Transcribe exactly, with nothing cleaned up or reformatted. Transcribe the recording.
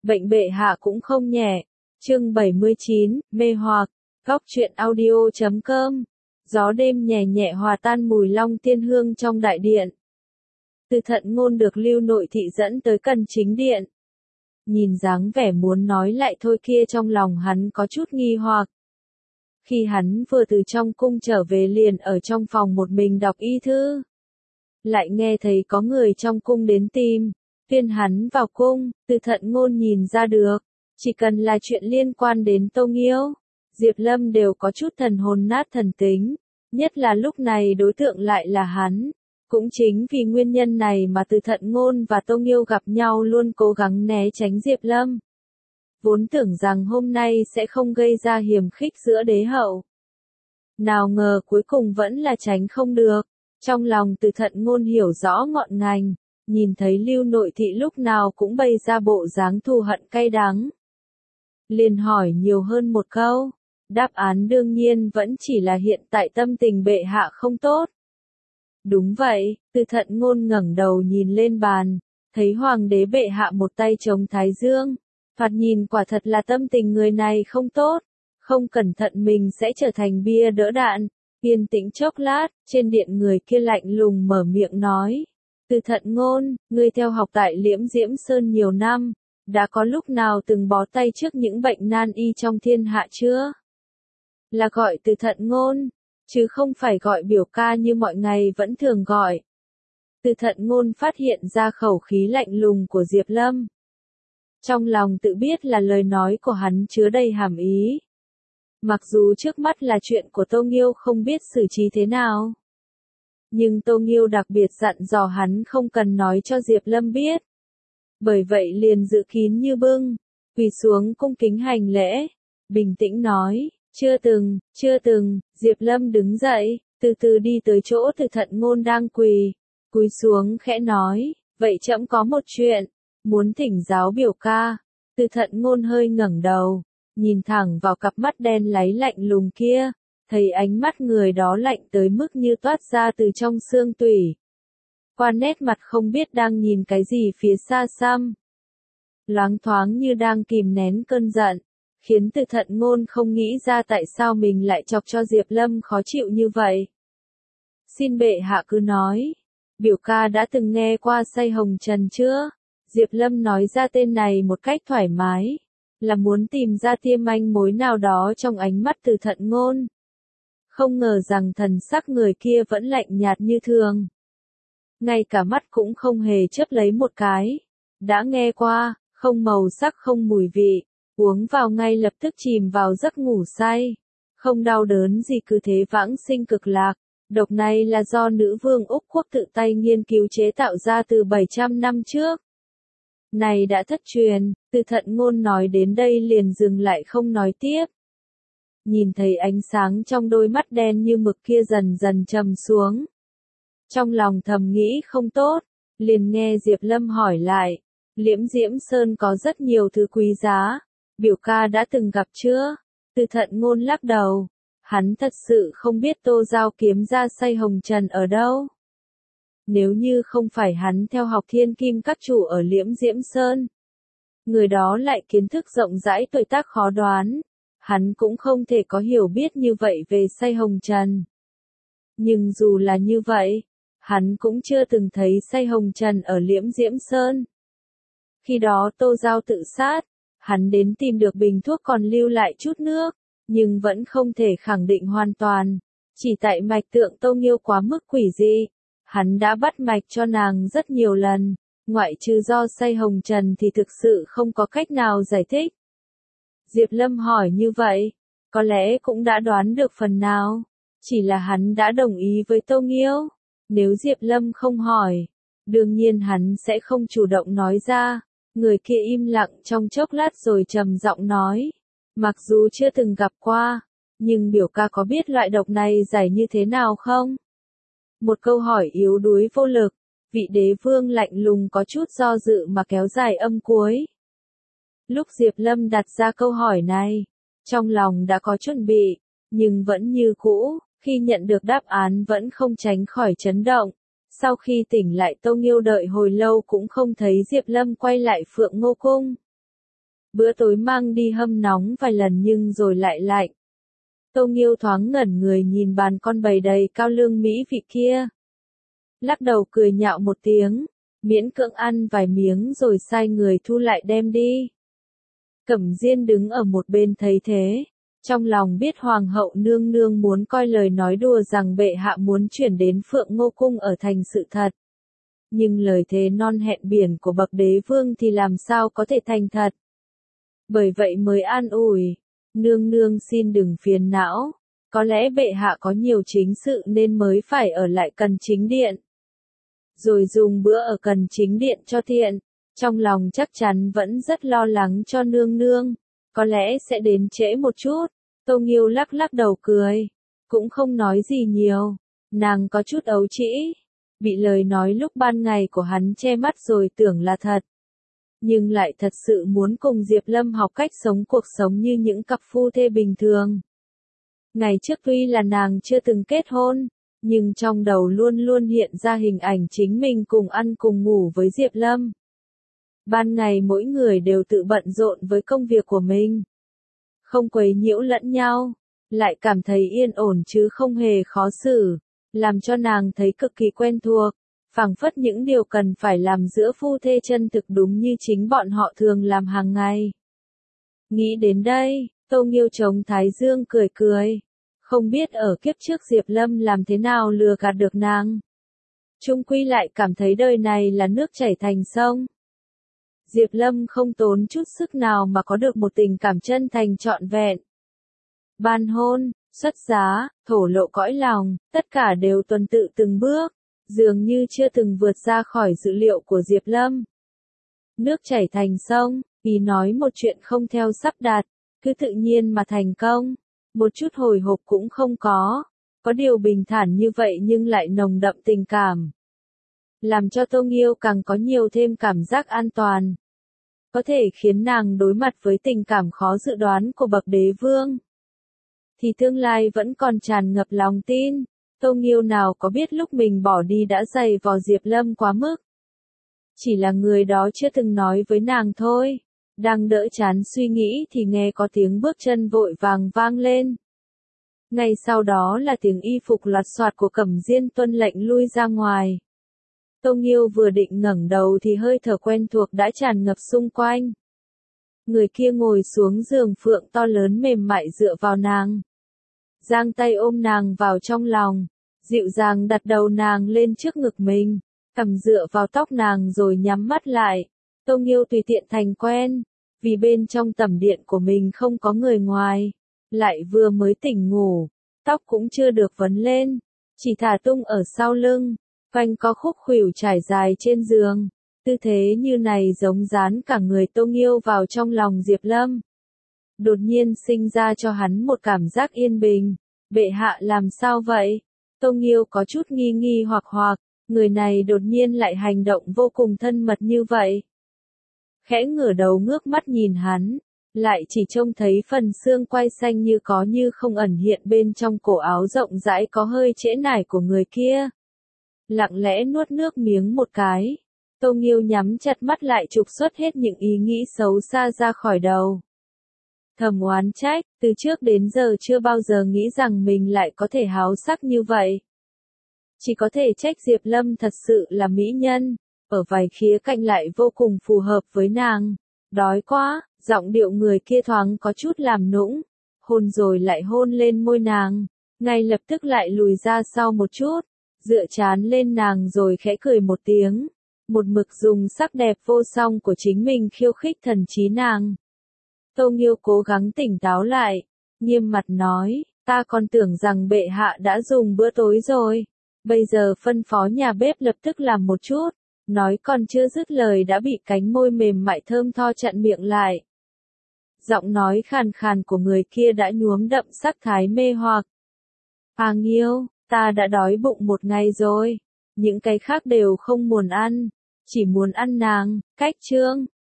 Bệnh bệ hạ cũng không nhẹ. Chương bảy mươi chín, mê hoặc. Góc truyện audio chấm com. Gió đêm nhẹ nhẹ hòa tan mùi long tiên hương trong đại điện. Từ Thận Ngôn được Lưu Nội Thị dẫn tới Cần Chính Điện. Nhìn dáng vẻ muốn nói lại thôi kia, trong lòng hắn có chút nghi hoặc. Khi hắn vừa từ trong cung trở về liền ở trong phòng một mình đọc y thư. Lại nghe thấy có người trong cung đến tìm, khuyên hắn vào cung. Từ Thận Ngôn nhìn ra được, chỉ cần là chuyện liên quan đến Tô Nghiêu, Diệp Lâm đều có chút thần hồn nát thần tính, nhất là lúc này đối tượng lại là hắn. Cũng chính vì nguyên nhân này mà Từ Thận Ngôn và Tô Nghiêu gặp nhau luôn cố gắng né tránh Diệp Lâm. Vốn tưởng rằng hôm nay sẽ không gây ra hiềm khích giữa đế hậu. Nào ngờ cuối cùng vẫn là tránh không được. Trong lòng Từ Thận Ngôn hiểu rõ ngọn ngành, nhìn thấy Lưu Nội Thị lúc nào cũng bày ra bộ dáng thù hận cay đắng. Liền hỏi nhiều hơn một câu, đáp án đương nhiên vẫn chỉ là hiện tại tâm tình bệ hạ không tốt. Đúng vậy, Từ Thận Ngôn ngẩng đầu nhìn lên bàn, thấy hoàng đế bệ hạ một tay chống thái dương, thoạt nhìn quả thật là tâm tình người này không tốt, không cẩn thận mình sẽ trở thành bia đỡ đạn. Yên tĩnh chốc lát, trên điện người kia lạnh lùng mở miệng nói, Từ Thận Ngôn, ngươi theo học tại Liễm Diễm Sơn nhiều năm, đã có lúc nào từng bó tay trước những bệnh nan y trong thiên hạ chưa? Là gọi Từ Thận Ngôn, chứ không phải gọi biểu ca như mọi ngày vẫn thường gọi. Từ Thận Ngôn phát hiện ra khẩu khí lạnh lùng của Diệp Lâm. Trong lòng tự biết là lời nói của hắn chứa đầy hàm ý. Mặc dù trước mắt là chuyện của Tô Nghiêu không biết xử trí thế nào. Nhưng Tô Nghiêu đặc biệt dặn dò hắn không cần nói cho Diệp Lâm biết. Bởi vậy liền giữ kín như bưng, quỳ xuống cung kính hành lễ, bình tĩnh nói, chưa từng, chưa từng. Diệp Lâm đứng dậy, từ từ đi tới chỗ Từ Thận Ngôn đang quỳ, cúi xuống khẽ nói, vậy trẫm có một chuyện, muốn thỉnh giáo biểu ca. Từ Thận Ngôn hơi ngẩng đầu, nhìn thẳng vào cặp mắt đen láy lạnh lùng kia, thấy ánh mắt người đó lạnh tới mức như toát ra từ trong xương tủy. Qua nét mặt không biết đang nhìn cái gì phía xa xăm. Loáng thoáng như đang kìm nén cơn giận, khiến Từ Thận Ngôn không nghĩ ra tại sao mình lại chọc cho Diệp Lâm khó chịu như vậy. Xin bệ hạ cứ nói, biểu ca đã từng nghe qua say hồng trần chưa? Diệp Lâm nói ra tên này một cách thoải mái, là muốn tìm ra tia manh mối nào đó trong ánh mắt Từ Thận Ngôn. Không ngờ rằng thần sắc người kia vẫn lạnh nhạt như thường. Ngay cả mắt cũng không hề chớp lấy một cái. Đã nghe qua, không màu sắc không mùi vị, uống vào ngay lập tức chìm vào giấc ngủ say. Không đau đớn gì cứ thế vãng sinh cực lạc. Độc này là do nữ vương Úc Quốc tự tay nghiên cứu chế tạo ra từ bảy trăm năm trước. Này đã thất truyền. Từ Thận Ngôn nói đến đây liền dừng lại không nói tiếp. Nhìn thấy ánh sáng trong đôi mắt đen như mực kia dần dần trầm xuống. Trong lòng thầm nghĩ không tốt, liền nghe Diệp Lâm hỏi lại, Liễm Diễm Sơn có rất nhiều thứ quý giá, biểu ca đã từng gặp chưa? Từ Thận Ngôn lắc đầu, hắn thật sự không biết Tô Giao kiếm ra say hồng trần ở đâu. Nếu như không phải hắn theo học thiên kim các chủ ở Liễm Diễm Sơn, người đó lại kiến thức rộng rãi tuổi tác khó đoán, hắn cũng không thể có hiểu biết như vậy về say hồng trần. Nhưng dù là như vậy, hắn cũng chưa từng thấy say hồng trần ở Liễm Diễm Sơn. Khi đó Tô Giao tự sát, hắn đến tìm được bình thuốc còn lưu lại chút nước, nhưng vẫn không thể khẳng định hoàn toàn. Chỉ tại mạch tượng Tô Nghiêu quá mức quỷ dị, hắn đã bắt mạch cho nàng rất nhiều lần, ngoại trừ do say hồng trần thì thực sự không có cách nào giải thích. Diệp Lâm hỏi như vậy, có lẽ cũng đã đoán được phần nào, chỉ là hắn đã đồng ý với Tô Nghiêu. Nếu Diệp Lâm không hỏi, đương nhiên hắn sẽ không chủ động nói ra. Người kia im lặng trong chốc lát rồi trầm giọng nói, mặc dù chưa từng gặp qua, nhưng biểu ca có biết loại độc này giải như thế nào không? Một câu hỏi yếu đuối vô lực, vị đế vương lạnh lùng có chút do dự mà kéo dài âm cuối. Lúc Diệp Lâm đặt ra câu hỏi này, trong lòng đã có chuẩn bị, nhưng vẫn như cũ, khi nhận được đáp án vẫn không tránh khỏi chấn động. Sau khi tỉnh lại Tô Nghiêu đợi hồi lâu cũng không thấy Diệp Lâm quay lại Phượng Ngô Cung. Bữa tối mang đi hâm nóng vài lần nhưng rồi lại lạnh. Tô Nghiêu thoáng ngẩn người nhìn bàn con bầy đầy cao lương mỹ vị kia. Lắc đầu cười nhạo một tiếng, miễn cưỡng ăn vài miếng rồi sai người thu lại đem đi. Cẩm Diên đứng ở một bên thấy thế, trong lòng biết hoàng hậu nương nương muốn coi lời nói đùa rằng bệ hạ muốn chuyển đến Phượng Ngô Cung ở thành sự thật. Nhưng lời thề non hẹn biển của bậc đế vương thì làm sao có thể thành thật. Bởi vậy mới an ủi, nương nương xin đừng phiền não, có lẽ bệ hạ có nhiều chính sự nên mới phải ở lại Cần Chính Điện. Rồi dùng bữa ở Cần Chính Điện cho tiện, trong lòng chắc chắn vẫn rất lo lắng cho nương nương, có lẽ sẽ đến trễ một chút. Tô Nghiêu lắc lắc đầu cười, cũng không nói gì nhiều, nàng có chút ấu trĩ, bị lời nói lúc ban ngày của hắn che mắt rồi tưởng là thật. Nhưng lại thật sự muốn cùng Diệp Lâm học cách sống cuộc sống như những cặp phu thê bình thường. Ngày trước tuy là nàng chưa từng kết hôn, nhưng trong đầu luôn luôn hiện ra hình ảnh chính mình cùng ăn cùng ngủ với Diệp Lâm. Ban ngày mỗi người đều tự bận rộn với công việc của mình. Không quấy nhiễu lẫn nhau, lại cảm thấy yên ổn chứ không hề khó xử, làm cho nàng thấy cực kỳ quen thuộc, phảng phất những điều cần phải làm giữa phu thê chân thực đúng như chính bọn họ thường làm hàng ngày. Nghĩ đến đây, Tô Nghiêu chống thái dương cười cười, không biết ở kiếp trước Diệp Lâm làm thế nào lừa gạt được nàng. Chung quy lại cảm thấy đời này là nước chảy thành sông. Diệp Lâm không tốn chút sức nào mà có được một tình cảm chân thành trọn vẹn. Ban hôn, xuất giá, thổ lộ cõi lòng, tất cả đều tuần tự từng bước, dường như chưa từng vượt ra khỏi dự liệu của Diệp Lâm. Nước chảy thành sông, vì nói một chuyện không theo sắp đặt, cứ tự nhiên mà thành công, một chút hồi hộp cũng không có, có điều bình thản như vậy nhưng lại nồng đậm tình cảm. Làm cho Tô Nghiêu càng có nhiều thêm cảm giác an toàn. Có thể khiến nàng đối mặt với tình cảm khó dự đoán của bậc đế vương. Thì tương lai vẫn còn tràn ngập lòng tin, Tô Nghiêu nào có biết lúc mình bỏ đi đã dày vò Diệp Lâm quá mức. Chỉ là người đó chưa từng nói với nàng thôi. Đang đỡ chán suy nghĩ thì nghe có tiếng bước chân vội vàng vang lên. Ngay sau đó là tiếng y phục loạt soạt của Cẩm Diên tuân lệnh lui ra ngoài. Tô Nghiêu vừa định ngẩng đầu thì hơi thở quen thuộc đã tràn ngập xung quanh. Người kia ngồi xuống giường phượng to lớn mềm mại dựa vào nàng. Giang tay ôm nàng vào trong lòng, dịu dàng đặt đầu nàng lên trước ngực mình, cầm dựa vào tóc nàng rồi nhắm mắt lại. Tô Nghiêu tùy tiện thành quen, vì bên trong tẩm điện của mình không có người ngoài, lại vừa mới tỉnh ngủ, tóc cũng chưa được vấn lên, chỉ thả tung ở sau lưng, quanh có khúc khuỷu trải dài trên giường, tư thế như này giống dán cả người Tô Nghiêu vào trong lòng Diệp Lâm. Đột nhiên sinh ra cho hắn một cảm giác yên bình, bệ hạ làm sao vậy? Tô Nghiêu có chút nghi nghi hoặc hoặc, người này đột nhiên lại hành động vô cùng thân mật như vậy. Khẽ ngửa đầu ngước mắt nhìn hắn, lại chỉ trông thấy phần xương quai xanh như có như không ẩn hiện bên trong cổ áo rộng rãi có hơi trễ nải của người kia. Lặng lẽ nuốt nước miếng một cái, Tô Nghiêu nhắm chặt mắt lại trục xuất hết những ý nghĩ xấu xa ra khỏi đầu. Thầm oán trách, từ trước đến giờ chưa bao giờ nghĩ rằng mình lại có thể háo sắc như vậy. Chỉ có thể trách Diệp Lâm thật sự là mỹ nhân, ở vài khía cạnh lại vô cùng phù hợp với nàng. Đói quá, giọng điệu người kia thoáng có chút làm nũng, hôn rồi lại hôn lên môi nàng, ngay lập tức lại lùi ra sau một chút, dựa trán lên nàng rồi khẽ cười một tiếng, một mực dùng sắc đẹp vô song của chính mình khiêu khích thần trí nàng. Tô Nghiêu cố gắng tỉnh táo lại, nghiêm mặt nói, ta còn tưởng rằng bệ hạ đã dùng bữa tối rồi, bây giờ phân phó nhà bếp lập tức làm một chút. Nói còn chưa dứt lời đã bị cánh môi mềm mại thơm tho chặn miệng lại. Giọng nói khàn khàn của người kia đã nhuốm đậm sắc thái mê hoặc. À Nghiêu, ta đã đói bụng một ngày rồi, những cái khác đều không muốn ăn, chỉ muốn ăn nàng. Cách chương